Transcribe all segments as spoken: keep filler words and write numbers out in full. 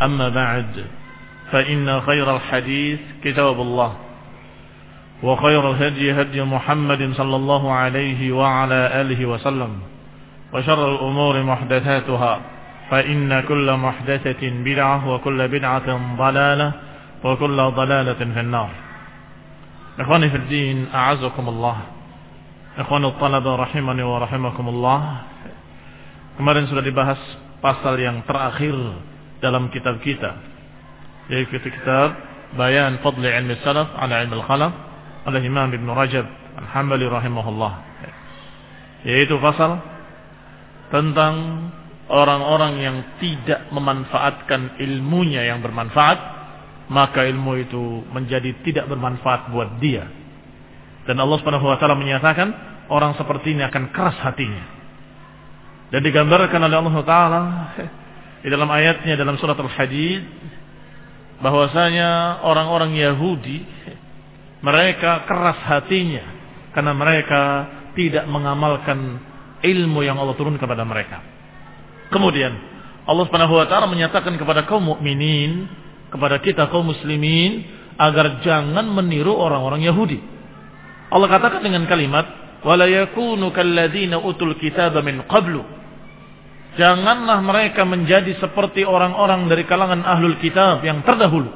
أما بعد فإن خير الحديث كتاب الله وخير الهدي هدي محمد صلى الله عليه وعلى آله وسلم وشر الأمور محدثاتها فإن كل محدثة بدعة وكل بدعة ضلالة وكل ضلالة في النار. إخواني في الدين أعزكم الله. Ikhwani الطلبة rahimani wa rahimakumullah. Kemarin sudah dibahas pasal yang terakhir dalam kitab kita, yaitu kitab Bayan Fadli Ilmi Salaf ala Ilmi Al-Khalaf oleh Imam Ibn Rajab Al-Hambali rahimahullah, yaitu pasal tentang orang-orang yang tidak memanfaatkan ilmunya yang bermanfaat, maka ilmu itu menjadi tidak bermanfaat buat dia. Dan Allah Subhanahu wa taala menyatakan orang seperti ini akan keras hatinya. Dan digambarkan oleh Allah taala di dalam ayatnya dalam surat Al-Hadid bahwasanya orang-orang Yahudi mereka keras hatinya karena mereka tidak mengamalkan ilmu yang Allah turunkan kepada mereka. Kemudian Allah Subhanahu wa taala menyatakan kepada kaum mukminin, kepada kita kaum muslimin, agar jangan meniru orang-orang Yahudi. Allah katakan dengan kalimat wala yakunu kalladzina utul kitaba min qablu. Janganlah mereka menjadi seperti orang-orang dari kalangan ahlul kitab yang terdahulu,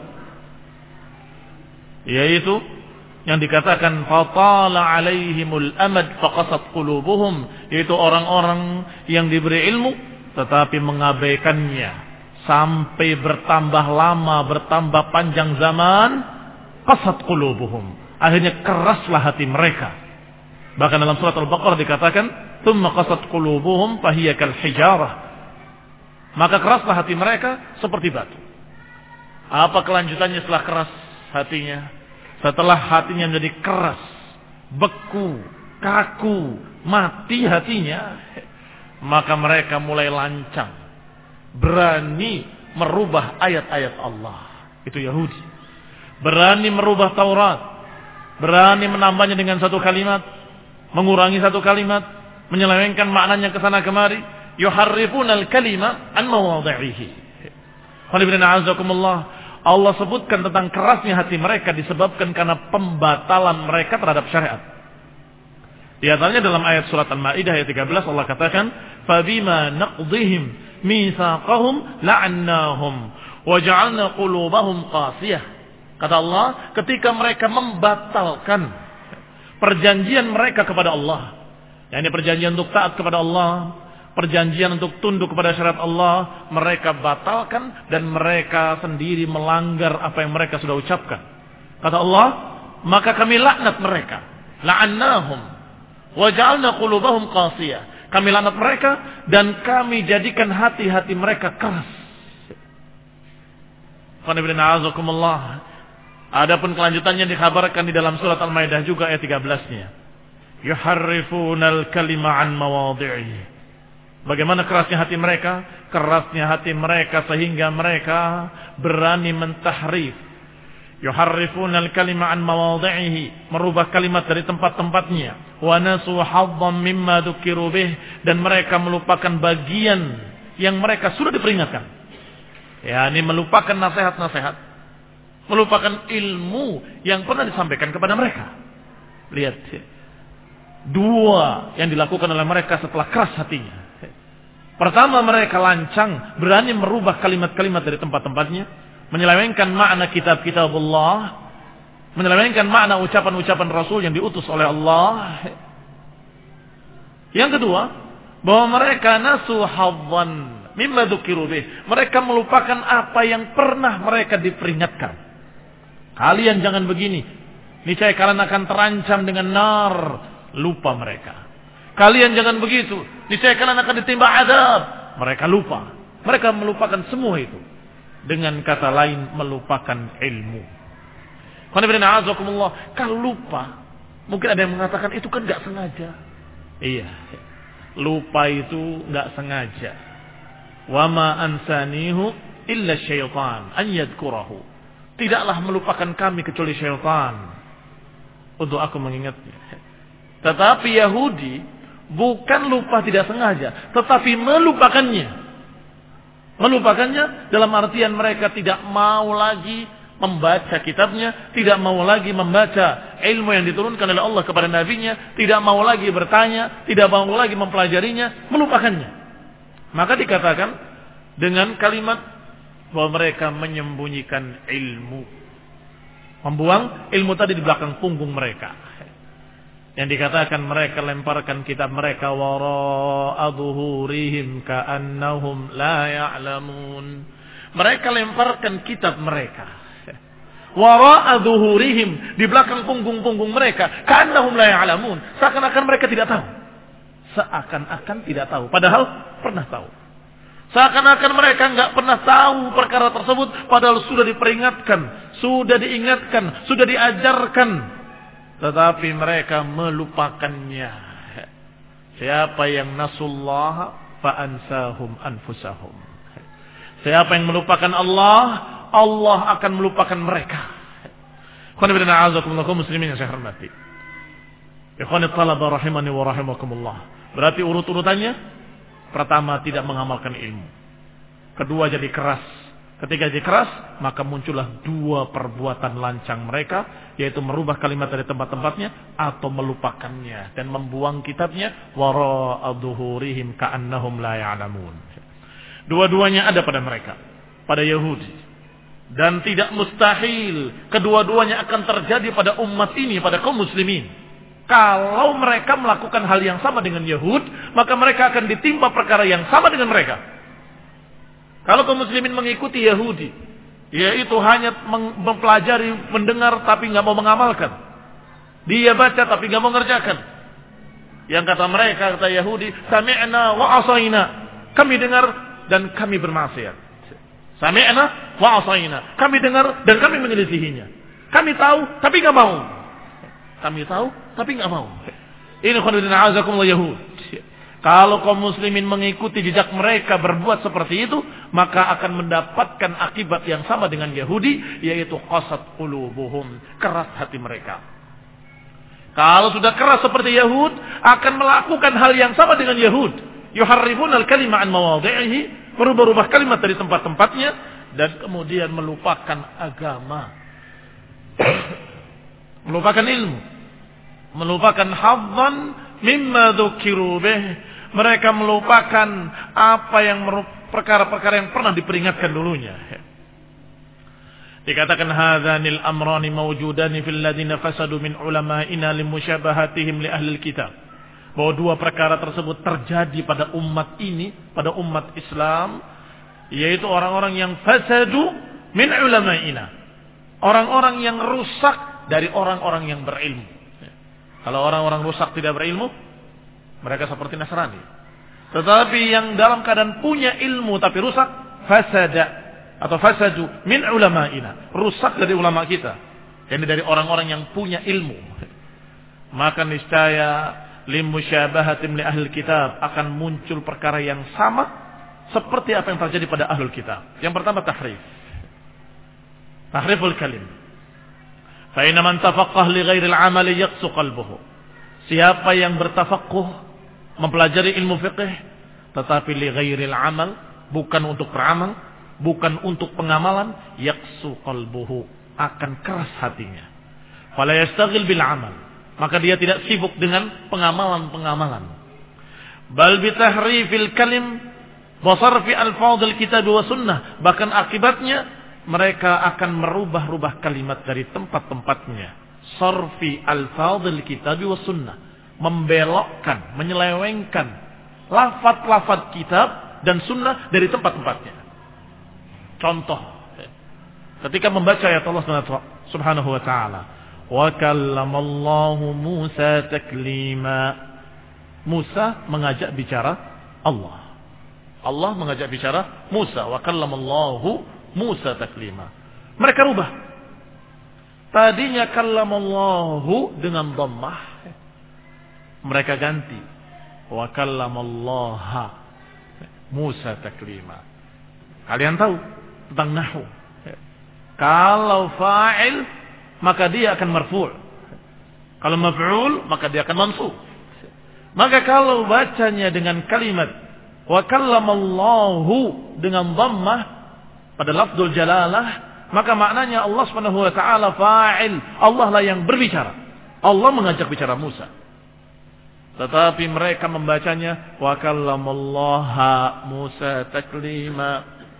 yaitu yang dikatakan fatala alaihimul amad faqasat qulubuhum, yaitu orang-orang yang diberi ilmu tetapi mengabaikannya sampai bertambah lama, bertambah panjang zaman, qasat qulubuhum, akhirnya keraslah hati mereka. Bahkan dalam surat Al-Baqarah dikatakan thumma qasat qulubuhum fahiya kal hijarah, maka keraslah hati mereka seperti batu. Apa kelanjutannya setelah keras hatinya? Setelah hatinya menjadi keras, beku, kaku, mati hatinya, maka mereka mulai lancang, berani merubah ayat-ayat Allah. Itu Yahudi. Berani merubah Taurat, berani menambahnya dengan satu kalimat, mengurangi satu kalimat, menyelewengkan maknanya ke sana kemari. Yuharrifunal kalima an mawadhi'ihi. Allah sebutkan tentang kerasnya hati mereka disebabkan karena pembatalan mereka terhadap syariat. Di antaranya dalam ayat surat Al-Maidah ayat tiga belas Allah katakan, "Fabima naqdihim mitsaqahum la'annahum wa ja'alna qulubahum qasiyah." Kata Allah, ketika mereka membatalkan perjanjian mereka kepada Allah, yakni perjanjian untuk taat kepada Allah, perjanjian untuk tunduk kepada syariat Allah, mereka batalkan dan mereka sendiri melanggar apa yang mereka sudah ucapkan. Kata Allah, maka kami laknat mereka, la'annahum wa ja'alna qulubahum qasiyah. Kami laknat mereka dan kami jadikan hati-hati mereka keras. Adapun kelanjutannya dikabarkan di dalam surat Al-Maidah juga ayat tiga belas-nya. Yuharrifunal kalima an mawadhi'i. Bagaimana kerasnya hati mereka? Kerasnya hati mereka sehingga mereka berani mentahrif. Yuharrifunal kalima an mawadhi'ihi, merubah kalimat dari tempat-tempatnya. Wa nasu hazzan mimma dzukiru bih, dan mereka melupakan bagian yang mereka sudah diperingatkan. yakni melupakan nasihat-nasihat, melupakan ilmu yang pernah disampaikan kepada mereka. Lihat dua yang dilakukan oleh mereka setelah keras hatinya. Pertama, mereka lancang, berani merubah kalimat-kalimat dari tempat-tempatnya, menyelewengkan makna kitab-kitab Allah, menyelewengkan makna ucapan-ucapan Rasul yang diutus oleh Allah. Yang kedua, bahwa mereka nasu hadzan mimma dzukiru bih. Mereka melupakan apa yang pernah mereka diperingatkan. Kalian jangan begini, niscaya kalian akan terancam dengan nar. Lupa mereka. Kalian jangan begitu, niscaya kalian akan ditimpa azab. Mereka lupa. Mereka melupakan semua itu. Dengan kata lain, melupakan ilmu. Kalau lupa, mungkin ada yang mengatakan itu kan gak sengaja. Iya, lupa itu gak sengaja. Wa ma ansanihu illa syaitan an yadhkurahu. Tidaklah melupakan kami kecuali syaitan untuk aku mengingatnya. Tetapi Yahudi bukan lupa tidak sengaja, tetapi melupakannya. Melupakannya dalam artian mereka tidak mau lagi membaca kitabnya, tidak mau lagi membaca ilmu yang diturunkan oleh Allah kepada nabinya, tidak mau lagi bertanya, tidak mau lagi mempelajarinya, melupakannya. Maka dikatakan dengan kalimat bahwa mereka menyembunyikan ilmu, membuang ilmu tadi di belakang punggung mereka. Yang dikatakan mereka lemparkan kitab mereka wara'a dhuhurihim ka'annahum la ya'lamun. Mereka lemparkan kitab mereka wara'a dhuhurihim, di belakang punggung-punggung mereka, ka'annahum la ya'lamun, seakan-akan mereka tidak tahu. Seakan-akan tidak tahu, padahal pernah tahu. Seakan-akan mereka enggak pernah tahu perkara tersebut, padahal sudah diperingatkan, sudah diingatkan, sudah diajarkan, tetapi mereka melupakannya. Siapa yang nasullah fa'ansahum anfusahum. Siapa yang melupakan Allah, Allah akan melupakan mereka. Ikhwan fillah a'azakumullah muslimin yang saya hormati. Ikhwan talaba rahimani wa rahimakumullah. Berarti urut-urutannya, pertama tidak mengamalkan ilmu. Kedua jadi keras. Ketika jadi keras, maka muncullah dua perbuatan lancang mereka, yaitu merubah kalimat dari tempat-tempatnya atau melupakannya dan membuang kitabnya wara'a dhuhurihim ka'annahum la ya'lamun. Dua-duanya ada pada mereka, pada Yahudi. Dan tidak mustahil kedua-duanya akan terjadi pada umat ini, pada kaum muslimin. Kalau mereka melakukan hal yang sama dengan Yahud, maka mereka akan ditimpa perkara yang sama dengan mereka. Kalau kaum muslimin mengikuti Yahudi, yaitu hanya mempelajari, mendengar tapi nggak mau mengamalkan. Dia baca tapi nggak mau mengerjakan. Yang kata mereka, kata Yahudi, sami'na wa asaina. Kami dengar dan kami bermaksiat. Sami'na wa asaina. Kami dengar dan kami menyelisihinya. Kami tahu tapi enggak mau. Kami tahu tapi enggak mau. Ini khonudina azakumullah Yahud. Kalau kaum muslimin mengikuti jejak mereka berbuat seperti itu, maka akan mendapatkan akibat yang sama dengan Yahudi, yaitu qasat qulubuhum, keras hati mereka. Kalau sudah keras seperti Yahud, akan melakukan hal yang sama dengan Yahud. Yuharrifuna al-kalima an mawadhi'ihi, merubah-rubah kalimat dari tempat-tempatnya, dan kemudian melupakan agama, melupakan ilmu, melupakan hadzan mimma dzukiru bih. Mereka melupakan apa yang perkara-perkara yang pernah diperingatkan dulunya. Dikatakan hadzanil amrani mawjudani fil ladina fasadu min ulama'ina limusyabahatihim li ahli kitab. Bahwa dua perkara tersebut terjadi pada umat ini, pada umat Islam, yaitu orang-orang yang fasadu min ulama'ina, orang-orang yang rusak dari orang-orang yang berilmu. Kalau orang-orang rusak tidak berilmu, mereka seperti Nasrani. Tetapi yang dalam keadaan punya ilmu tapi rusak, fasada atau fasadu min ulama'ina, rusak dari ulama kita, yakni dari orang-orang yang punya ilmu. Maka niscaya limusyabahatim li ahlil kitab, akan muncul perkara yang sama seperti apa yang terjadi pada ahlul kitab. Yang pertama tahrif, tahriful kalim. Fa inna man tafaqqah li ghairil amali yaqsu qalbuhu. Siapa yang bertafaqquh, mempelajari ilmu fiqh, tetapi li ghairil amal, bukan untuk beramal, bukan untuk pengamalan, yaqsu qalbuhu, akan keras hatinya. Fala yastaghil bil amal, maka dia tidak sibuk dengan pengamalan-pengamalan. Bal bitahrifil kalim wa sarfi alfadhil kitab wa sunnah, bahkan akibatnya mereka akan merubah-rubah kalimat dari tempat-tempatnya. Sarfi alfadhil kitab wa sunnah, membelokkan, menyelewengkan lafaz-lafaz kitab dan sunnah dari tempat-tempatnya. Contoh, ketika membaca ayat Allah Subhanahu wa taala, wa kallamallahu Musa taklima. Musa mengajak bicara Allah. Allah mengajak bicara Musa. Wa kallamallahu Musa taklima. Mereka rubah. Tadinya kallamallahu dengan dhammah, mereka ganti wa kallamallaha Musa taklima. Kalian tahu tentang nahwu. Kalau fa'il maka dia akan marfu'. Kalau maf'ul maka dia akan mansub. Maka kalau bacanya dengan kalimat Wa kallamallahu dengan dhammah pada lafzul jalalah, maka maknanya Allah Subhanahu wa taala fa'il. Allah lah yang berbicara. Allah mengajak bicara Musa. Tetapi mereka membacanya wa kallamallaha Musa taklima,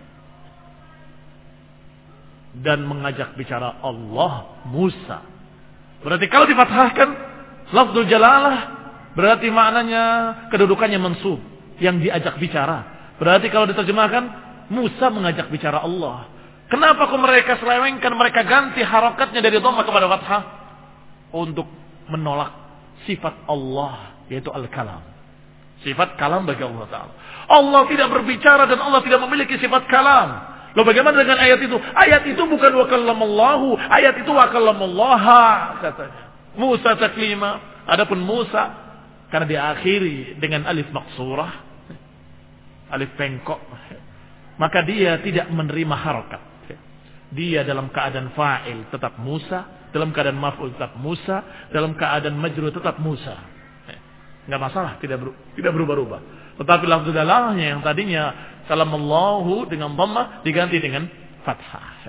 dan mengajak bicara Allah Musa. Berarti kalau difathahkan lafzul jalalah, berarti maknanya kedudukannya mansub, yang diajak bicara. Berarti kalau diterjemahkan Musa mengajak bicara Allah. Kenapa kok mereka selewengkan, mereka ganti harakatnya dari dhammah kepada fathah? Untuk menolak sifat Allah, yaitu al-kalam. Sifat kalam bagi Allah Ta'ala. Allah tidak berbicara dan Allah tidak memiliki sifat kalam. Loh, bagaimana dengan ayat itu? Ayat itu bukan wa kallamallahu, ayat itu wa kallamallaha katanya. Musa taklima. Adapun Musa, karena diakhiri dengan alif maksurah, alif bengkok, maka dia tidak menerima harakat. Dia dalam keadaan fa'il tetap Musa, dalam keadaan maf'ul tetap Musa, dalam keadaan majrur tetap Musa. Enggak masalah, tidak ber, tidak berubah-ubah. Tetapi lafzul dalalahnya yang tadinya kalamallahu dengan dhammah diganti dengan fathah.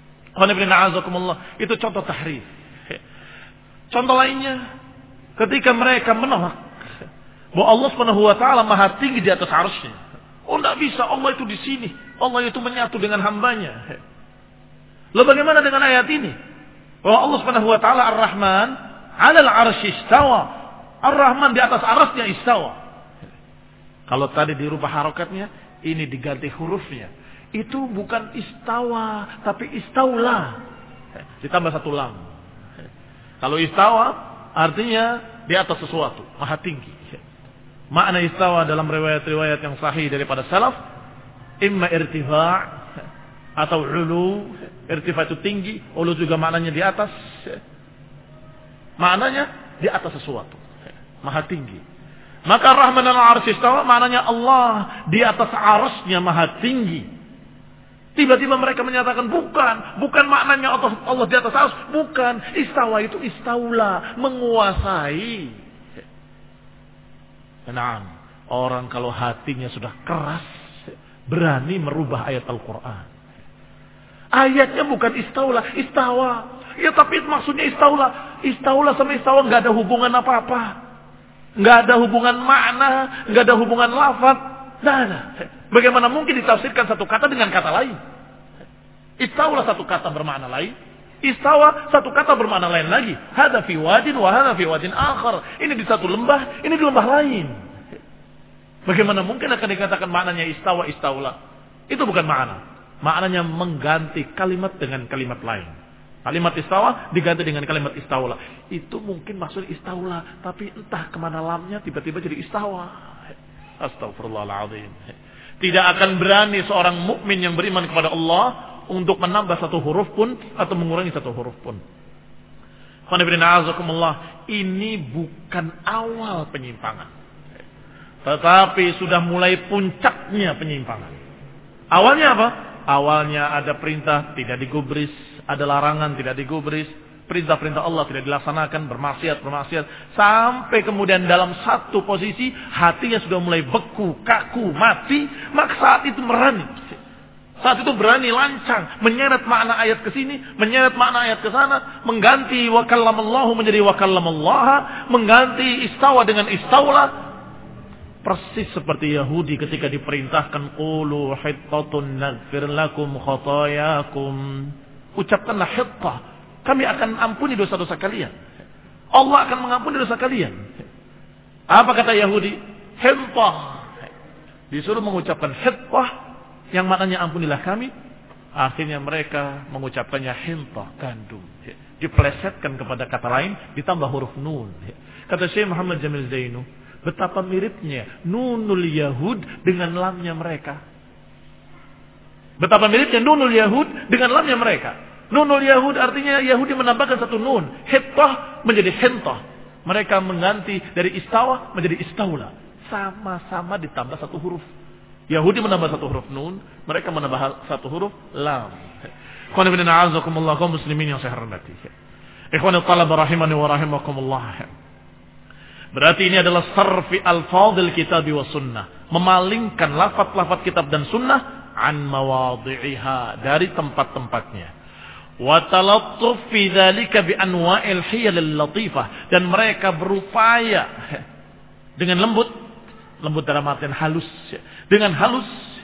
Itu contoh tahrif. Contoh lainnya, ketika mereka menolak bahwa Allah Subhanahu wa taala Maha tinggi di atas arsy-Nya. Oh, enggak bisa, Allah itu di sini. Allah itu menyatu dengan hambanya. Lalu bagaimana dengan ayat ini? Bahwa Allah Subhanahu wa taala Ar-Rahman 'alal 'arsy istawa. Ar-Rahman di atas arasnya istawa. Kalau tadi dirubah harokatnya, ini diganti hurufnya. Itu bukan istawa, tapi istaula. Ditambah satu lam. Kalau istawa artinya di atas sesuatu, maha tinggi. Makna istawa dalam riwayat-riwayat yang sahih daripada salaf, imma irtifa' atau ulu. Irtifa' itu tinggi, ulu juga maknanya di atas. Maknanya di atas sesuatu, maha tinggi. Maka Rahman al-Arsy istawa maknanya Allah di atas arasnya maha tinggi. Tiba-tiba mereka menyatakan bukan, bukan maknanya Allah di atas aras, bukan. Istawa itu istaula, menguasai. Nah, orang kalau hatinya sudah keras, berani merubah ayat Al-Quran. Ayatnya bukan istaula, istawa. Ya tapi maksudnya istaula. Istaula sama istawa nggak ada hubungan apa-apa. Nggak ada hubungan makna, nggak ada hubungan lafaz. Nggak ada. Bagaimana mungkin ditafsirkan satu kata dengan kata lain? Istaula satu kata bermakna lain, istawa satu kata bermakna lain lagi. Hada fi wadin wa hada fi wadin akhar. Ini di satu lembah, ini di lembah lain. Bagaimana mungkin akan dikatakan maknanya istawa istaula? Itu bukan makna. Maknanya mengganti kalimat dengan kalimat lain. Kalimat istawa diganti dengan kalimat istaula. Itu mungkin maksud istaula, tapi entah kemana lamnya tiba-tiba jadi istawa. Astagfirullahaladzim. Tidak akan berani seorang mukmin yang beriman kepada Allah untuk menambah satu huruf pun atau mengurangi satu huruf pun. Ini bukan awal penyimpangan, tetapi sudah mulai puncaknya penyimpangan. Awalnya apa? Awalnya ada perintah tidak digubris, ada larangan tidak digubris, perintah-perintah Allah tidak dilaksanakan, bermaksiat, bermaksiat, sampai kemudian dalam satu posisi hatinya sudah mulai beku, kaku, mati, maka saat itu berani. Saat itu berani lancang, menyeret makna ayat ke sini, menyeret makna ayat ke sana, mengganti wa kallamallahu menjadi wa kallamallaha, mengganti istawa dengan istaula. Persis seperti Yahudi ketika diperintahkan qulu hittatun naghfir lakum khatayakum. Ucapkanlah hittah, kami akan ampuni dosa-dosa kalian. Allah akan mengampuni dosa kalian. Apa kata Yahudi? Hittah. Disuruh mengucapkan hittah yang maknanya ampunilah kami. Akhirnya mereka mengucapkannya hintah, gandum. Diplesetkan kepada kata lain, ditambah huruf nun. Kata Syekh Muhammad Jamil Zainu, betapa miripnya nunul Yahud dengan lamnya mereka. Betapa miripnya nunul Yahud dengan lamnya mereka. Nunul Yahud artinya Yahudi menambahkan satu nun. Hittah menjadi hintah. Mereka mengganti dari istawa menjadi istaula. Sama-sama ditambah satu huruf. Yahudi menambah satu huruf nun. Mereka menambah satu huruf lam. Ikhwan ibn a'azakumullah kaum muslimin yang saya hormati. Ikhwan talab rahimani wa rahimakumullah. Berarti ini adalah sarfi al-fadil kitab wa sunnah. Memalingkan lafaz-lafaz kitab dan sunnah an mawadhi'iha, dari tempat-tempatnya. Wa talattuf fi dzalika bi anwa'il hiyal latifah, dan mereka berupaya dengan lembut, lembut dalam artian halus, dengan halus,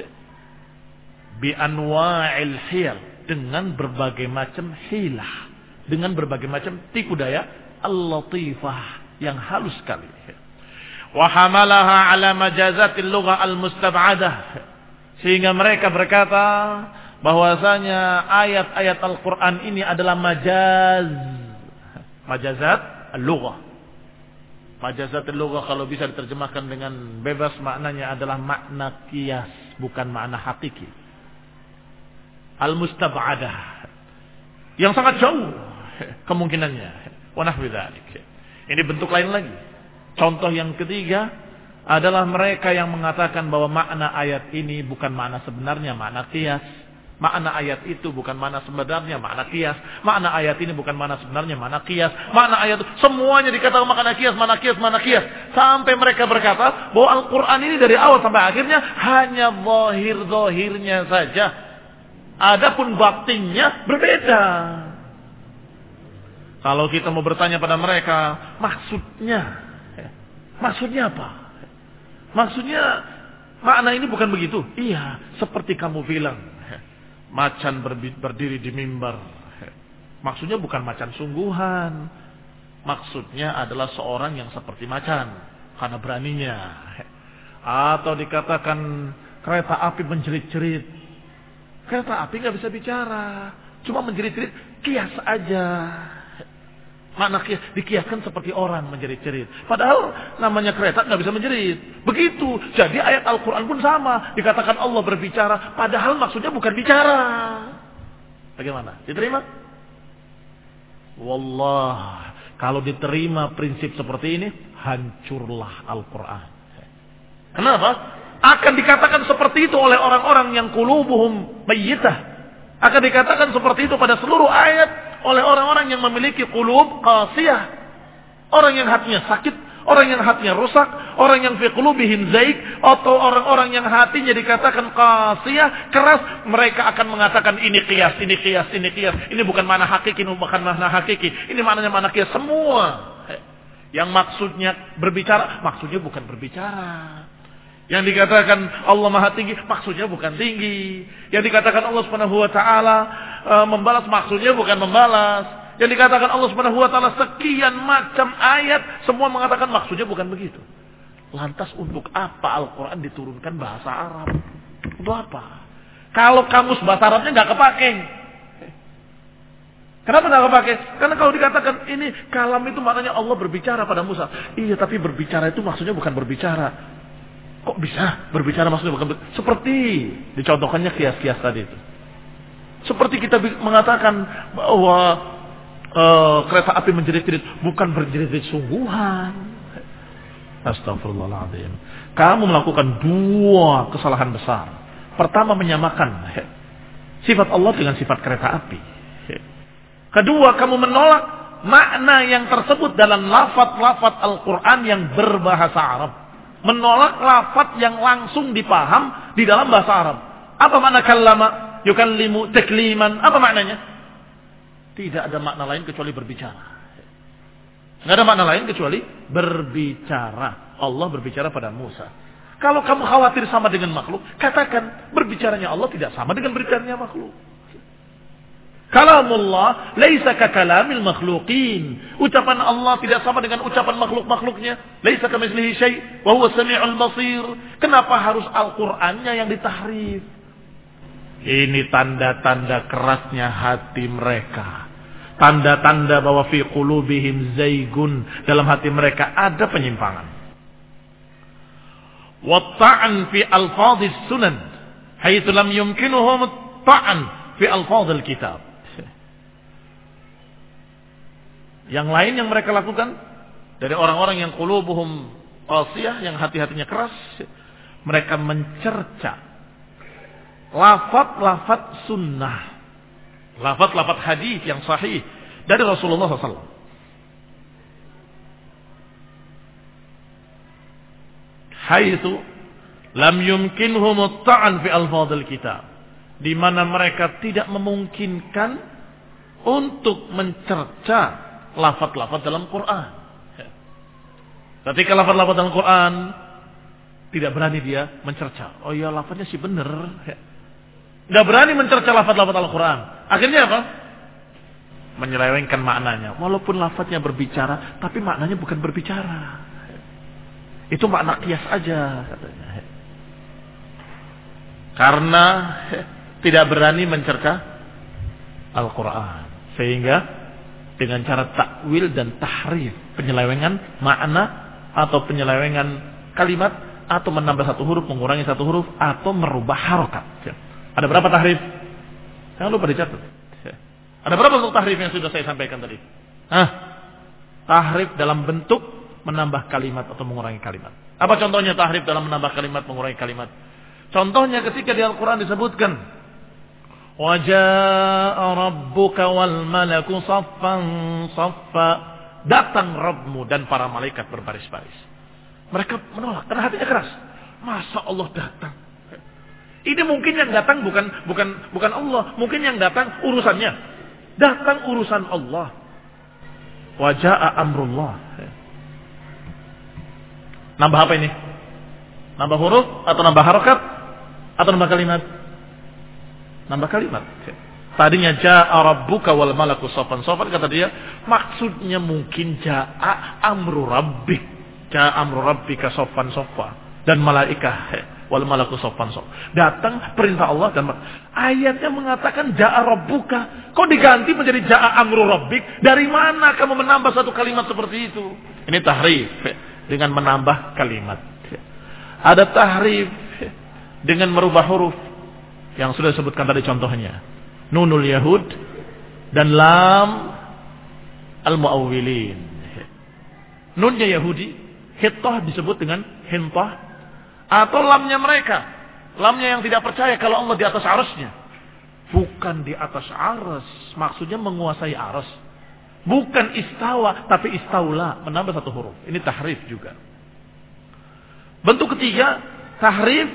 bi anwa'il hiyal, dengan berbagai macam hilah, dengan berbagai macam tipu daya al-latifah yang halus sekali. Wa hamalaha ala majazatil lugha al-mustab'adah, sehingga mereka berkata bahwasanya ayat-ayat Al-Quran ini adalah majaz, majazat al-lughah. Majazat al-lughah kalau bisa diterjemahkan dengan bebas maknanya adalah makna qiyas, bukan makna hakiki. Al-mustab'adah, yang sangat jauh kemungkinannya. Wa nahwi dzalik. Ini bentuk lain lagi. Contoh yang ketiga adalah mereka yang mengatakan bahwa makna ayat ini bukan makna sebenarnya, makna qiyas. Makna ayat itu bukan makna sebenarnya, makna qiyas. Makna ayat ini bukan makna sebenarnya, makna qiyas. Makna ayat itu semuanya dikatakan makna qiyas, makna qiyas, makna qiyas. Sampai mereka berkata bahwa Al-Quran ini dari awal sampai akhirnya hanya zahir-zahirnya saja. Adapun batinnya berbeda. Kalau kita mau bertanya pada mereka, maksudnya, maksudnya apa? Maksudnya makna ini bukan begitu. Iya, seperti kamu bilang. Macan berdiri di mimbar. Maksudnya bukan macan sungguhan. Maksudnya adalah seorang yang seperti macan, karena beraninya. Atau dikatakan kereta api menjerit-jerit. Kereta api nggak bisa bicara, cuma menjerit-jerit, kias aja. Makna kias, dikiaskan seperti orang menjerit-jerit. Padahal namanya kereta nggak bisa menjerit. Begitu. Jadi ayat Al-Quran pun sama. Dikatakan Allah berbicara, padahal maksudnya bukan bicara. Bagaimana? Diterima? Wallah, kalau diterima prinsip seperti ini, hancurlah Al-Quran. Kenapa? Akan dikatakan seperti itu oleh orang-orang yang qulubuhum mayyitah. Akan dikatakan seperti itu pada seluruh ayat oleh orang-orang yang memiliki qulub qasiyah, orang yang hatinya sakit, orang yang hatinya rusak, orang yang fi qulubihim zaik, atau orang-orang yang hatinya dikatakan qasiyah, keras. Mereka akan mengatakan ini qiyas, ini qiyas, ini qiyas, ini bukan makna hakiki, ini bukan makna hakiki, ini maknanya makna qiyas. Semua yang maksudnya berbicara, maksudnya bukan berbicara. Yang dikatakan Allah Maha Tinggi, maksudnya bukan tinggi. Yang dikatakan Allah Subhanahu wa taala e, membalas, maksudnya bukan membalas. Yang dikatakan Allah Subhanahu wa taala sekian macam ayat, semua mengatakan maksudnya bukan begitu. Lantas untuk apa Al-Quran diturunkan bahasa Arab? Untuk apa? Kalau kamus bahasa Arabnya nggak kepake. Kenapa nggak kepake? Karena kalau dikatakan ini kalam itu maknanya Allah berbicara pada Musa. Iya, tapi berbicara itu maksudnya bukan berbicara. Kok bisa berbicara maksudnya bukan ber... seperti dicontohkannya kias-kias tadi itu. Seperti kita mengatakan bahwa uh, kereta api menjerit-jerit, bukan berjerit-jerit sungguhan. Astagfirullahaladzim. Kamu melakukan dua kesalahan besar. Pertama, menyamakan sifat Allah dengan sifat kereta api. Kedua, kamu menolak makna yang tersebut dalam lafaz-lafaz Al-Quran yang berbahasa Arab. Menolak lafaz yang langsung dipaham di dalam bahasa Arab. Apa makna kallama, yukallimu, takliman? Apa maknanya? Tidak ada makna lain kecuali berbicara. Tidak ada makna lain kecuali berbicara. Allah berbicara pada Musa. Kalau kamu khawatir sama dengan makhluk, katakan berbicaranya Allah tidak sama dengan berbicaranya makhluk. Kalamullah laisa ka kalamil makhluqin. Ucapan Allah tidak sama dengan ucapan makhluk-makhluknya. Laisa kamitslihi syai' wa huwa samiul basir. Kenapa harus Al-Qur'annya yang ditahrif? Ini tanda-tanda kerasnya hati mereka. Tanda-tanda bahwa fi qulubihim zaigun, dalam hati mereka ada penyimpangan. Wa ta'an fi alfadhis sunan haitsu lam yumkinuhum ta'an fi alfadhil kitab. Yang lain yang mereka lakukan dari orang-orang yang qulubuhum qasiyah, yang hati-hatinya keras, mereka mencerca lafaz-lafaz sunnah, lafaz-lafaz hadis yang sahih dari Rasulullah shallallahu alaihi wasallam. haitsu lam yumkinhum at-ta'an fi alfadhil kitab, di mana mereka tidak memungkinkan untuk mencerca lafaz-lafaz dalam Quran. Ketika lafaz-lafaz dalam Quran tidak berani dia mencerca. Oh ya, lafaznya sih benar. Tidak berani mencerca lafaz-lafaz Al-Quran. Akhirnya apa? Menyelewengkan maknanya. Walaupun lafaznya berbicara, tapi maknanya bukan berbicara. Itu makna kias aja katanya. Karena tidak berani mencerca Al-Quran. Sehingga dengan cara takwil dan tahrif, penyelewengan makna atau penyelewengan kalimat, atau menambah satu huruf, mengurangi satu huruf, atau merubah harokat. Ada berapa tahrif? Jangan lupa dicatat. Ada berapa bentuk tahrif yang sudah saya sampaikan tadi? Hah? Tahrif dalam bentuk menambah kalimat atau mengurangi kalimat. Apa contohnya tahrif dalam menambah kalimat, mengurangi kalimat? Contohnya ketika di Al-Quran disebutkan, Waja'a rabbuka wal malaku saffan saffa. Datang Rabbmu dan para malaikat berbaris-baris. Mereka menolak karena hatinya keras. Masa Allah datang? Ini mungkin yang datang bukan bukan bukan Allah, mungkin yang datang urusannya. Datang urusan Allah. Waja'a amrullah. Nambah apa ini? Nambah huruf atau nambah harokat atau nambah kalimat? Nambah kalimat. Tadinya ja'a rabbuka wal malaku saffan saffan, kata dia, maksudnya mungkin ja'a amru rabbik. Ja'a amru rabbika saffan saffa, dan malaikah wal malaku saffan saffan. Datang perintah Allah, dan ayatnya mengatakan ja'a rabbuka. Kok diganti menjadi ja'a amru rabbik? Dari mana kamu menambah satu kalimat seperti itu? Ini tahrif dengan menambah kalimat. Ada tahrif dengan merubah huruf yang sudah disebutkan tadi contohnya. Nunul Yahud dan lam al-mu'awwilin. Nunnya Yahudi, hittah disebut dengan hintah, atau lamnya mereka, lamnya yang tidak percaya kalau Allah di atas arasnya. Bukan di atas aras, maksudnya menguasai aras. Bukan istawa, tapi istaula, menambah satu huruf. Ini tahrif juga. Bentuk ketiga, tahrif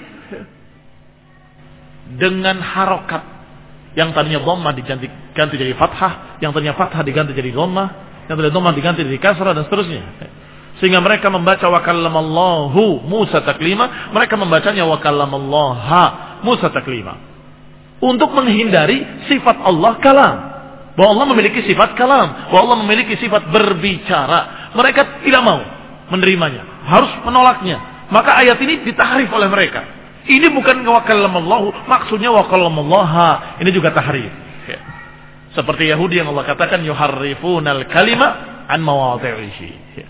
dengan harokat. Yang tadinya dhammah diganti ganti jadi fathah, yang tadinya fathah diganti jadi dhammah, yang tadinya dhammah diganti jadi kasrah, dan seterusnya. Sehingga mereka membaca wa kallamallahu Musa taklima, mereka membacanya wa kallamallaha Musa taklima. Untuk menghindari sifat Allah kalam. Bahwa Allah memiliki sifat kalam, bahwa Allah memiliki sifat berbicara. Mereka tidak mau menerimanya, harus menolaknya. Maka ayat ini ditahrif oleh mereka. Ini bukan wa kallamallahu, maksudnya wa kallamallaha. Ini juga tahrif. Ya. Seperti Yahudi yang Allah katakan yuharrifunal kalima an mawadhi'ihi. Ya.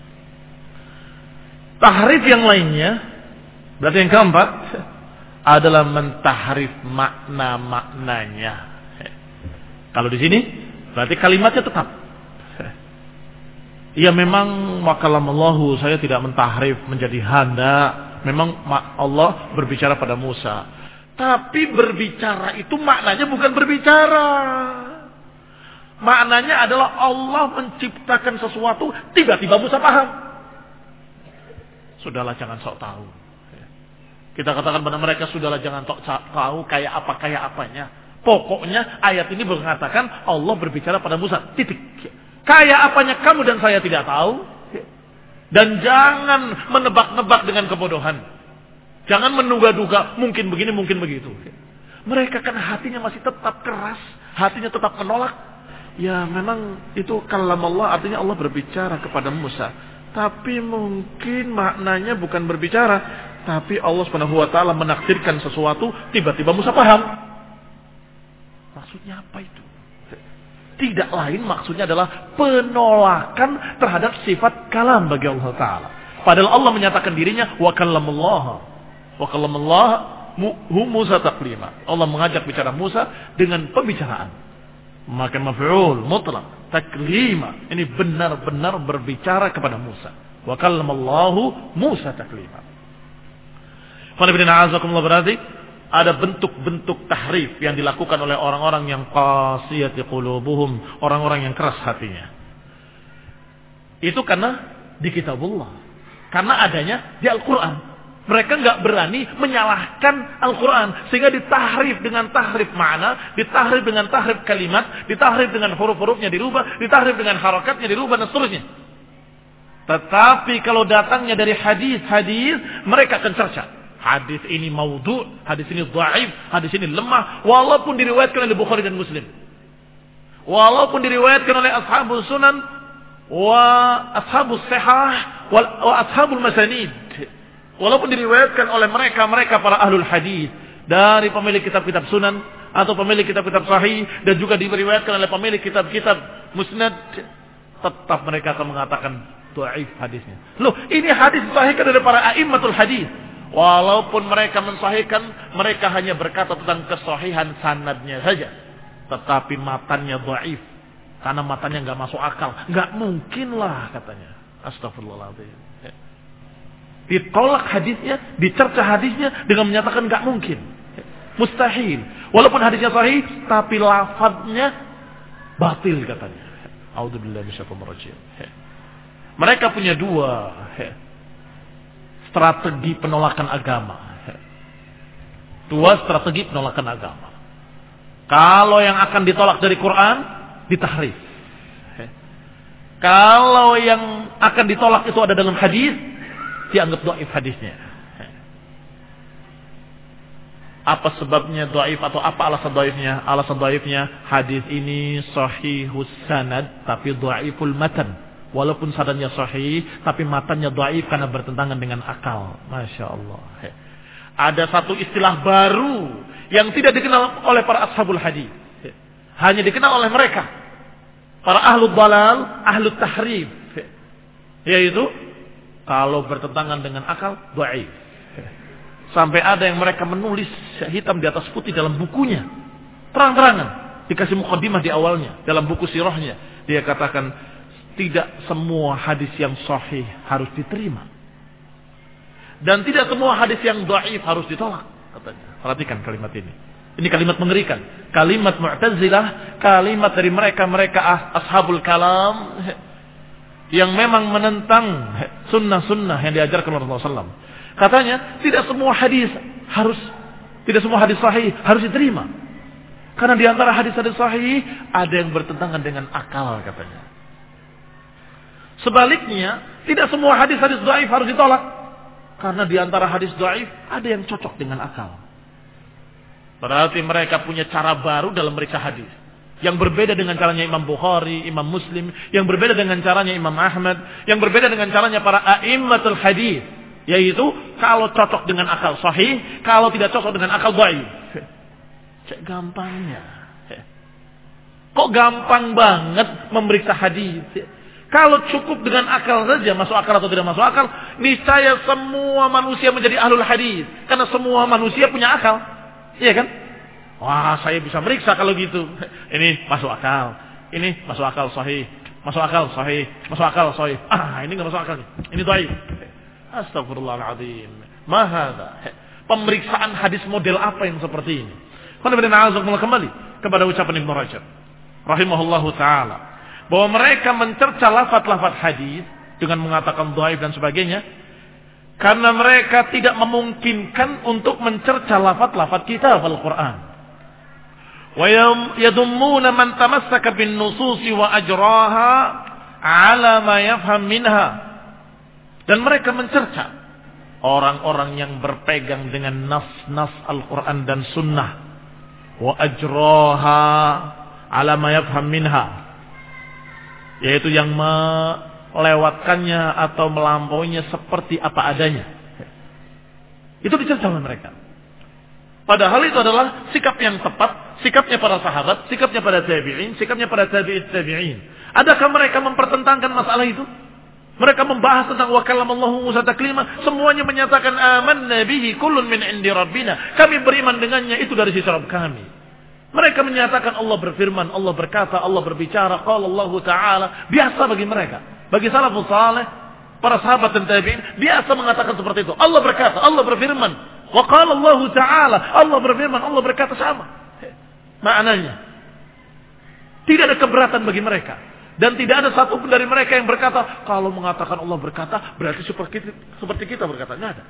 Tahrif yang lainnya, berarti yang keempat adalah mentahrif makna-maknanya. Ya. Kalau di sini berarti kalimatnya tetap. Ya memang wa kallamallahu, saya tidak mentahrif menjadi handa. Memang Allah berbicara pada Musa. Tapi berbicara itu maknanya bukan berbicara. Maknanya adalah Allah menciptakan sesuatu, tiba-tiba Musa paham. Sudahlah jangan sok tahu. Kita katakan pada mereka, sudahlah jangan sok tahu kayak apa kayak apanya. Pokoknya ayat ini mengatakan Allah berbicara pada Musa. Titik. Kayak apanya kamu dan saya tidak tahu. Dan jangan menebak-nebak dengan kebodohan. Jangan menduga-duga, mungkin begini, mungkin begitu. Mereka kan hatinya masih tetap keras, hatinya tetap menolak. Ya memang itu kalam Allah, artinya Allah berbicara kepada Musa. Tapi mungkin maknanya bukan berbicara, tapi Allah Subhanahu wa taala menakdirkan sesuatu, tiba-tiba Musa paham. Maksudnya apa itu? Tidak lain maksudnya adalah penolakan terhadap sifat kalam bagi Allah Ta'ala. Padahal Allah menyatakan dirinya wa kallamallaha. Wa kallamallaha Musa taklima. Allah mengajak bicara Musa dengan pembicaraan. Maka maf'ul mutlaq taklima. Ini benar-benar berbicara kepada Musa. Wa kallamallahu Musa taklima. Qanibina azakumullah, berarti ada bentuk-bentuk tahrif yang dilakukan oleh orang-orang yang qasiyati qulubuhum, orang-orang yang keras hatinya. Itu karena di kitabullah, karena adanya di Al-Quran. Mereka nggak berani menyalahkan Al-Quran. Sehingga ditahrif dengan tahrif makna, ditahrif dengan tahrif kalimat, ditahrif dengan huruf-hurufnya dirubah, ditahrif dengan harakatnya dirubah, dan seterusnya. Tetapi kalau datangnya dari hadis-hadis, mereka akan cerca. Hadis ini maudhu', hadis ini dhaif, hadis ini lemah. Walaupun diriwayatkan oleh Bukhari dan Muslim. Walaupun diriwayatkan oleh ashabul sunan, wa ashabul sihah, wa ashabul masanid. Walaupun diriwayatkan oleh mereka-mereka para ahlul hadis, dari pemilik kitab-kitab sunan atau pemilik kitab-kitab sahih, dan juga diriwayatkan oleh pemilik kitab-kitab musnad, tetap mereka akan mengatakan dhaif hadisnya. Loh, ini hadis disahihkan dari para a'immatul hadis. Walaupun mereka mensahihkan, mereka hanya berkata tentang kesahihan sanadnya saja, tetapi matanya dhaif. Karena matanya enggak masuk akal. Enggak mungkin lah katanya. Astagfirullahaladzim. Ditolak hadisnya, dicerca hadisnya dengan menyatakan enggak mungkin. Mustahil. Walaupun hadisnya sahih, tapi lafadznya batil katanya. A'udzubillahi minasyaitonir rajim. Mereka punya dua strategi penolakan agama. Dua strategi penolakan agama. Kalau yang akan ditolak dari Quran, ditahrif. Kalau yang akan ditolak itu ada dalam hadis, dianggap dhaif hadisnya. Apa sebabnya dhaif atau apa alasan dhaifnya? Alasan dhaifnya, hadis ini sahihus sanad tapi dhaiful matan. Walaupun sanadnya sahih tapi matanya dhaif karena bertentangan dengan akal. Masya Allah. Ada satu istilah baru yang tidak dikenal oleh para ashabul hadis. Hanya dikenal oleh mereka. Para ahlul dalal, ahlul tahrif. Yaitu kalau bertentangan dengan akal, dhaif. Sampai ada yang mereka menulis hitam di atas putih dalam bukunya. Terang-terangan. Dikasih muqaddimah di awalnya. Dalam buku sirahnya. Dia katakan, tidak semua hadis yang sahih harus diterima. Dan tidak semua hadis yang dhaif harus ditolak. Katanya. Perhatikan kalimat ini. Ini kalimat mengerikan. Kalimat Mu'tazilah. Kalimat dari mereka-mereka ashabul kalam. Yang memang menentang sunnah-sunnah yang diajarkan oleh Rasulullah shallallahu alaihi wasallam. Katanya, tidak semua hadis harus, tidak semua hadis sahih harus diterima. Karena di antara hadis-hadis sahih, ada yang bertentangan dengan akal katanya. Sebaliknya, tidak semua hadis-hadis dhaif harus ditolak. Karena di antara hadis dhaif, ada yang cocok dengan akal. Berarti mereka punya cara baru dalam meriksa hadis. Yang berbeda dengan caranya Imam Bukhari, Imam Muslim. Yang berbeda dengan caranya Imam Ahmad. Yang berbeda dengan caranya para a'immatul hadis. Yaitu kalau cocok dengan akal sahih, kalau tidak cocok dengan akal dhaif. Cek gampangnya. Kok gampang banget memeriksa hadis. Kalau cukup dengan akal saja, masuk akal atau tidak masuk akal, niscaya semua manusia menjadi ahlul hadis. Karena semua manusia punya akal. Iya kan? Wah, saya bisa meriksa kalau gitu. Ini masuk akal. Ini masuk akal sahih. Masuk akal sahih. Masuk akal sahih. Ah, ini enggak masuk akal nih. Ini dhaif. Astagfirullahaladzim. Mahadha. Pemeriksaan hadis model apa yang seperti ini? Kembali kepada ucapan Ibnu Rajab rahimahullahu ta'ala. Bahwa mereka mencerca lafaz-lafaz hadis dengan mengatakan dhaif dan sebagainya. Karena mereka tidak memungkinkan untuk mencerca lafaz-lafaz kitab Al-Quran. Wa yadummuna man tamassaka bin nususi wa ajraha ala ma yafham minha. Dan mereka mencerca orang-orang yang berpegang dengan nas-nas Al-Quran dan Sunnah. Wa ajraha ala ma yafham minha. Yaitu yang melewatkannya atau melampauinya seperti apa adanya. Itu dicerca oleh mereka. Padahal itu adalah sikap yang tepat, sikapnya para sahabat, sikapnya para tabi'in, sikapnya para tabi'it tabi'in. Adakah mereka mempertentangkan masalah itu? Mereka membahas tentang wa kallamallahu Musa taklima, semuanya menyatakan amanna bihi kullun min indi rabbina. Kami beriman dengannya, itu dari sisi Rabb kami. Mereka menyatakan Allah berfirman, Allah berkata, Allah berbicara, qala Allah Ta'ala. Biasa bagi mereka. Bagi salafus saleh, para sahabat dan tabi'in, biasa mengatakan seperti itu. Allah berkata, Allah berfirman. Wa qala Allah Ta'ala. Allah berfirman, Allah berkata, sama. Maknanya. Tidak ada keberatan bagi mereka. Dan tidak ada satu pun dari mereka yang berkata, kalau mengatakan Allah berkata, berarti seperti kita, seperti kita berkata. Tidak ada.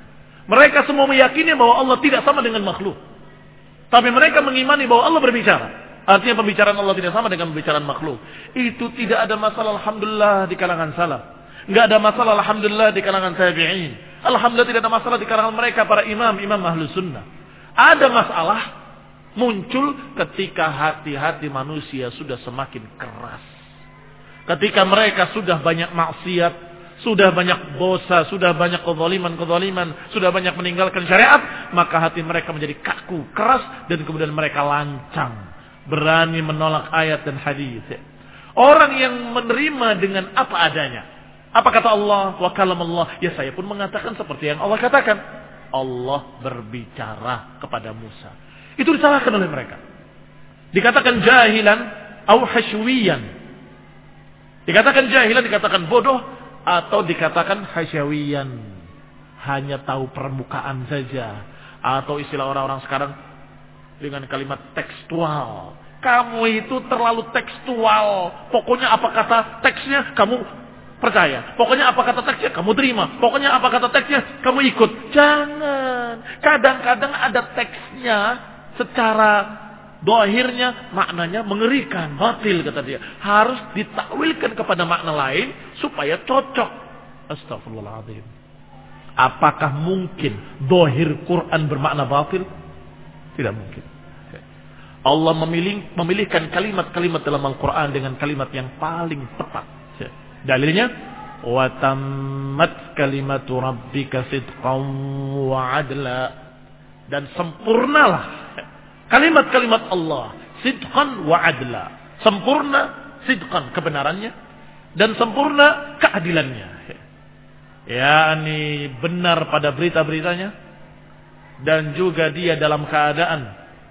Mereka semua meyakini bahwa Allah tidak sama dengan makhluk. Tapi mereka mengimani bahwa Allah berbicara. Artinya pembicaraan Allah tidak sama dengan pembicaraan makhluk. Itu tidak ada masalah alhamdulillah di kalangan salaf. Enggak ada masalah alhamdulillah di kalangan tabi'in. Alhamdulillah tidak ada masalah di kalangan mereka para imam, imam ahlus sunnah. Ada masalah muncul ketika hati-hati manusia sudah semakin keras. Ketika mereka sudah banyak maksiat, sudah banyak dosa, sudah banyak kezaliman-kezaliman, sudah banyak meninggalkan syariat, maka hati mereka menjadi kaku, keras, dan kemudian mereka lancang, berani menolak ayat dan hadis. Orang yang menerima dengan apa adanya. Apa kata Allah? Wa kalamallah. Ya saya pun mengatakan seperti yang Allah katakan. Allah berbicara kepada Musa. Itu disalahkan oleh mereka. Dikatakan jahilan au hasywiyan. Dikatakan jahilan, dikatakan bodoh, atau dikatakan hasyawiyan. Hanya tahu permukaan saja. Atau istilah orang-orang sekarang dengan kalimat tekstual. Kamu itu terlalu tekstual. Pokoknya apa kata teksnya kamu percaya. Pokoknya apa kata teksnya kamu terima. Pokoknya apa kata teksnya kamu ikut. Jangan. Kadang-kadang ada teksnya secara dohirnya maknanya mengerikan, batil kata dia. Harus ditakwilkan kepada makna lain supaya cocok. Astagfirullahaladzim. Apakah mungkin dohir Quran bermakna batil? Tidak mungkin. Allah memilih, memilihkan kalimat-kalimat dalam Al-Quran dengan kalimat yang paling tepat. Dalilnya, wa tammat kalimatu rabbika sidqan wa adla, dan sempurnalah kalimat-kalimat Allah sidqan wa adla, sempurna sidqan kebenarannya dan sempurna keadilannya. yakni benar pada berita-beritanya dan juga dia dalam keadaan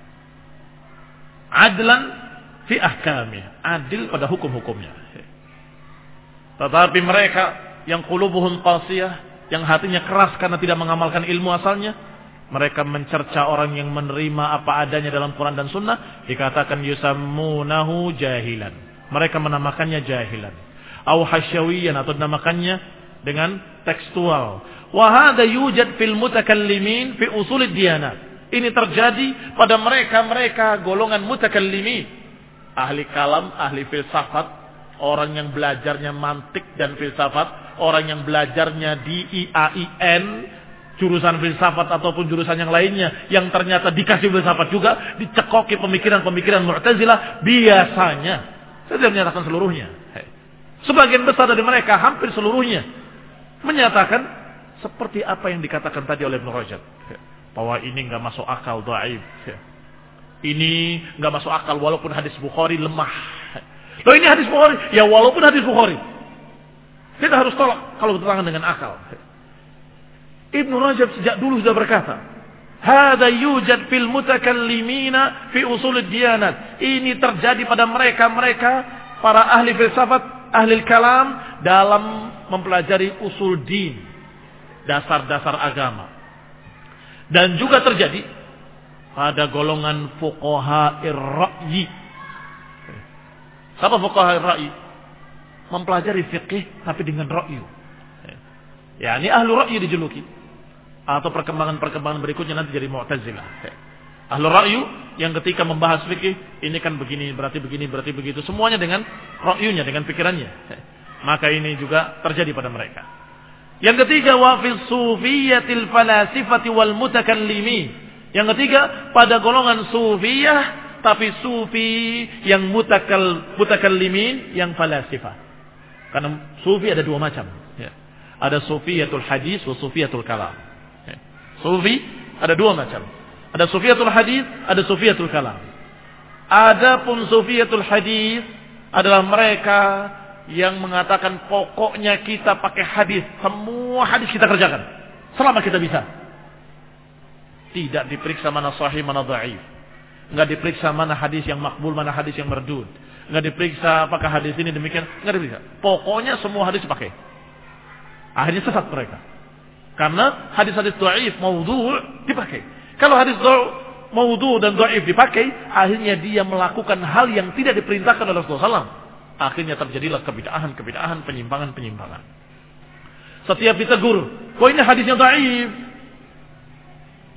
adlan fi ahkami, adil pada hukum-hukumnya. Tetapi mereka yang qulubuhum qasiyah, yang hatinya keras karena tidak mengamalkan ilmu asalnya, mereka mencerca orang yang menerima apa adanya dalam Quran dan Sunnah, dikatakan yusammunahu jahilan. Mereka menamakannya jahilan. Au hasyawiyan, atau dinamakannya dengan tekstual. Wa hadha yujad fil mutakallimin fi usulid diyanat. Ini terjadi pada mereka-mereka golongan mutakallimin, ahli kalam, ahli filsafat, orang yang belajarnya mantik dan filsafat, orang yang belajarnya di I A I N, jurusan filsafat ataupun jurusan yang lainnya, yang ternyata dikasih filsafat juga, dicekoki pemikiran-pemikiran Mu'tazilah, biasanya, saya tidak menyatakan seluruhnya, sebagian besar dari mereka, hampir seluruhnya, menyatakan seperti apa yang dikatakan tadi oleh Ibnu Rajab, bahwa ini enggak masuk akal, dhaif. Ini enggak masuk akal walaupun hadis Bukhari lemah. Loh, ini hadis Bukhari, ya walaupun hadis Bukhari, kita harus tolak kalau bertentangan dengan akal. Ibnu Rajab sejak dulu sudah berkata, "Hadza yujad fil mutakallimina fi usulid diyanat." Ini terjadi pada mereka-mereka para ahli filsafat, ahli kalam dalam mempelajari usul din, dasar-dasar agama. Dan juga terjadi pada golongan fuqaha'ir ra'yi. Apa fuqaha'ir ra'yi? Mempelajari fikih tapi dengan ra'yu. Ya, ini ahlu ra'yi dijuluki. Atau perkembangan-perkembangan berikutnya nanti jadi Mu'tazilah. Ahlu ra'yu yang ketika membahas fikih, ini kan begini, berarti begini, berarti begitu. Semuanya dengan ra'yunya, dengan pikirannya. Maka ini juga terjadi pada mereka. Yang ketiga, wa fil sufiyatil falasifati wal mutakallimin. Yang ketiga, pada golongan sufiyah tapi sufi yang mutakal mutakallimin, yang falasifah. Karena sufi ada dua macam, ya. Ada sufiyatul hadis wa sufiyatul kalam. Ya. Sufi ada dua macam. Ada sufiyatul hadis, ada sufiyatul kalam. Adapun sufiyatul hadis adalah mereka yang mengatakan pokoknya kita pakai hadis, semua hadis kita kerjakan selama kita bisa. Tidak diperiksa mana sahih, mana dhaif. Enggak diperiksa mana hadis yang makbul, mana hadis yang mardud. Enggak diperiksa apakah hadis ini demikian, enggak diperiksa. Pokoknya semua hadis pakai. Akhirnya sesat mereka. Karena hadis-hadis dhaif, maudhu' dipakai. Kalau hadis maudhu' dan dhaif dipakai, akhirnya dia melakukan hal yang tidak diperintahkan oleh Rasulullah sallallahu alaihi wasallam. Akhirnya terjadilah kebid'ahan-kebid'ahan, penyimpangan-penyimpangan. Setiap ditegur, kok ini hadisnya dhaif.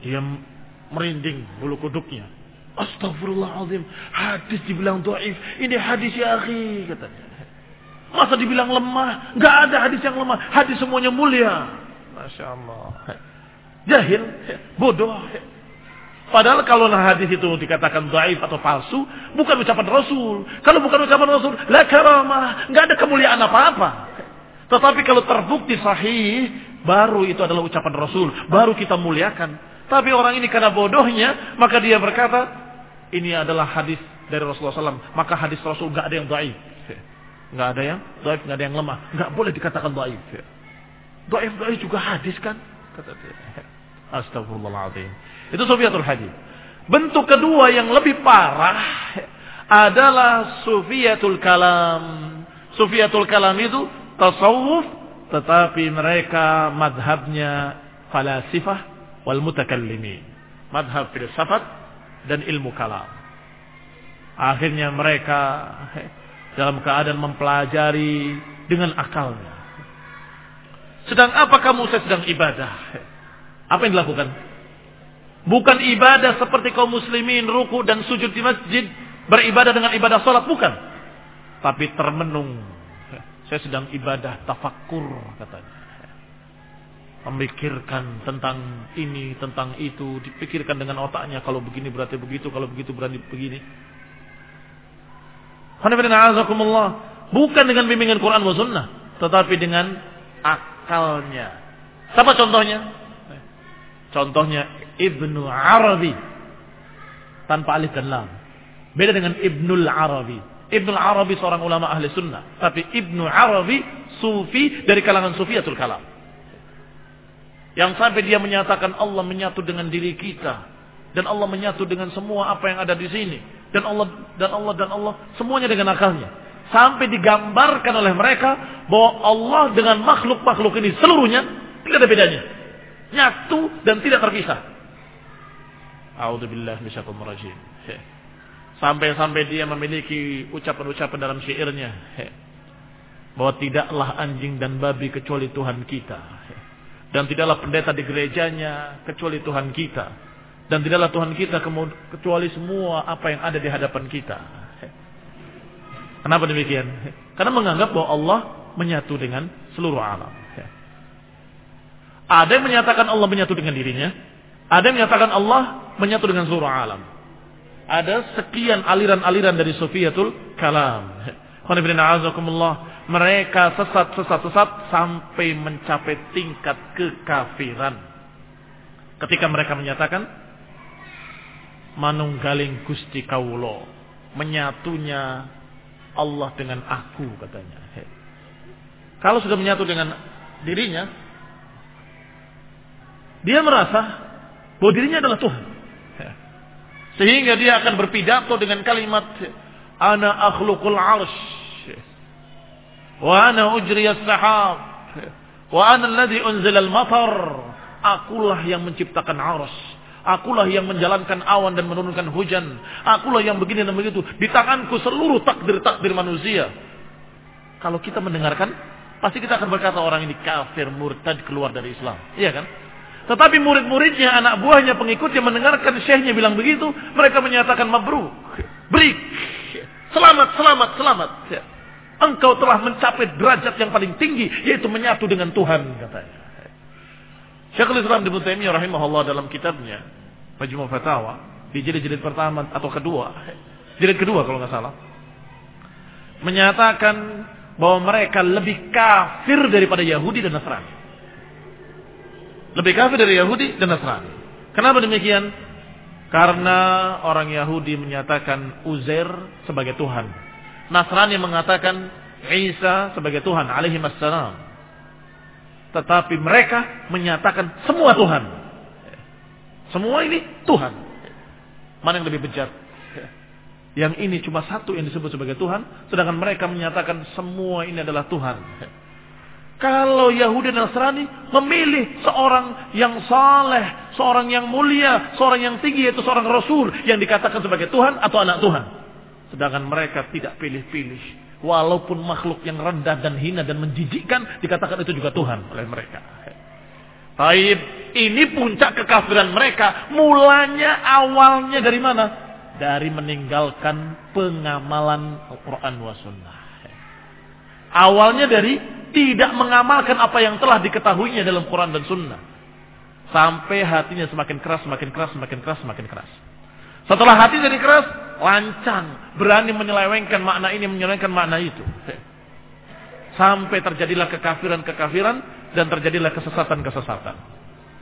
Dia merinding bulu kuduknya. Astagfirullahaladzim, hadis dibilang dhaif. Ini hadis ya akhi, katanya. Masa dibilang lemah? Enggak ada hadis yang lemah. Hadis semuanya mulia. Masya Allah. Jahil, bodoh. Padahal kalau hadis itu dikatakan dhaif atau palsu, bukan ucapan Rasul. Kalau bukan ucapan Rasul, la karamah, enggak ada kemuliaan apa-apa. Tetapi kalau terbukti sahih, baru itu adalah ucapan Rasul, baru kita muliakan. Tapi orang ini karena bodohnya, maka dia berkata, ini adalah hadis dari Rasulullah shallallahu alaihi wasallam. Maka hadis Rasul enggak ada yang dhaif. Enggak ada yang dhaif, enggak ada yang lemah. Enggak boleh dikatakan dhaif. Dhaif dhaif juga hadis kan? Kata dia. Astagfirullahaladzim. Itu sufiyatul hadis. Bentuk kedua yang lebih parah adalah sufiyatul kalam. Sufiyatul kalam itu tasawuf, tetapi mereka madhabnya falasifah wal mutakallimin. Madhab filsafat dan ilmu kalam. Akhirnya mereka dalam keadaan mempelajari dengan akalnya. Sedang apa kamu sedang ibadah? Apa yang dilakukan? Bukan ibadah seperti kaum muslimin ruku dan sujud di masjid, beribadah dengan ibadah salat, bukan. Tapi termenung. Saya sedang ibadah tafakkur, katanya. Memikirkan tentang ini, tentang itu, dipikirkan dengan otaknya, kalau begini berarti begitu, kalau begitu berarti begini. Bukan dengan bimbingan Quran wa sunnah, tetapi dengan akalnya. Siapa contohnya? Contohnya Ibnu Arabi tanpa alif dan lam. Beda dengan Ibnul Arabi. Ibnul Arabi seorang ulama ahli sunnah, tapi Ibnu Arabi sufi dari kalangan sufiyatul kalam. Yang sampai dia menyatakan Allah menyatu dengan diri kita, dan Allah menyatu dengan semua apa yang ada di sini, dan Allah dan Allah dan Allah semuanya dengan akalnya. Sampai digambarkan oleh mereka bahwa Allah dengan makhluk-makhluk ini seluruhnya tidak ada bedanya, nyatu dan tidak terpisah. A'udzubillahi minasyaitonir rajim. Sampai-sampai dia memiliki ucapan-ucapan dalam syairnya bahwa tidaklah anjing dan babi kecuali Tuhan kita, dan tidaklah pendeta di gerejanya kecuali Tuhan kita, dan tidaklah Tuhan kita kecuali semua apa yang ada di hadapan kita. Kenapa demikian? Karena menganggap bahwa Allah menyatu dengan seluruh alam. Ada yang menyatakan Allah menyatu dengan dirinya, ada yang menyatakan Allah menyatu dengan seluruh alam. Ada sekian aliran-aliran dari sufiyatul kalam. Mereka sesat, sesat, sesat sampai mencapai tingkat kekafiran. Ketika mereka menyatakan manunggaling Gusti Kawula, menyatunya Allah dengan aku, katanya. Kalau sudah menyatu dengan dirinya, dia merasa bahwa dirinya adalah Tuhan. Sehingga dia akan berpidato dengan kalimat ana akhluqul arsy wa ana ujriyas sahab wa ana alladhi unzila al-matar. Akulah yang menciptakan arsy, akulah yang menjalankan awan dan menurunkan hujan, akulah yang begini dan begitu. Di tanganku seluruh takdir-takdir manusia. Kalau kita mendengarkan, pasti kita akan berkata orang ini kafir, murtad, keluar dari Islam. Iya kan? Tetapi murid-muridnya, anak buahnya, pengikutnya mendengarkan syekhnya bilang begitu, mereka menyatakan mabruk, brik, selamat, selamat, selamat. Engkau telah mencapai derajat yang paling tinggi, yaitu menyatu dengan Tuhan, katanya. Syekhul Islam Ibnu Taimiyah rahimahullah dalam kitabnya Majmu' Fatawa di jilid-jilid pertama atau kedua, jilid kedua kalau nggak salah, menyatakan bahwa mereka lebih kafir daripada Yahudi dan Nasrani. Lebih kafir dari Yahudi dan Nasrani. Kenapa demikian? Karena orang Yahudi menyatakan Uzair sebagai Tuhan, Nasrani mengatakan Isa sebagai Tuhan alaihi wassalam. Tetapi mereka menyatakan semua Tuhan. Semua ini Tuhan. Mana yang lebih bejat? Yang ini cuma satu yang disebut sebagai Tuhan, sedangkan mereka menyatakan semua ini adalah Tuhan. Kalau Yahudi dan Nasrani memilih seorang yang saleh, seorang yang mulia, seorang yang tinggi, yaitu seorang Rasul yang dikatakan sebagai Tuhan atau anak Tuhan. Sedangkan mereka tidak pilih-pilih. Walaupun makhluk yang rendah dan hina dan menjijikkan, dikatakan itu juga Tuhan oleh mereka. Taib, Ini puncak kekafiran mereka. Mulanya, awalnya dari mana? Dari meninggalkan pengamalan Al-Quran wa Sunnah. Awalnya dari tidak mengamalkan apa yang telah diketahuinya dalam Quran dan Sunnah. Sampai hatinya semakin keras, semakin keras, semakin keras, semakin keras. Setelah hati jadi keras, lancang. Berani menyelewengkan makna ini, menyelewengkan makna itu. Sampai terjadilah kekafiran-kekafiran dan terjadilah kesesatan-kesesatan.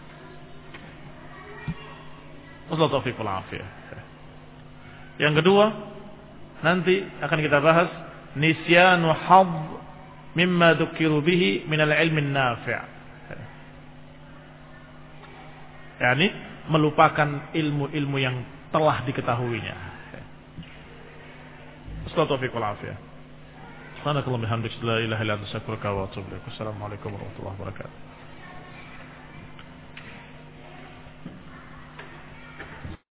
Yang kedua, nanti akan kita bahas nisyanu hadd mimma dzukiru bihi min al-ilmi an-nafi'. Yani melupakan ilmu-ilmu yang telah diketahuinya. Assalamualaikum warahmatullahi wabarakatuh. Assalamualaikum warahmatullahi wabarakatuh.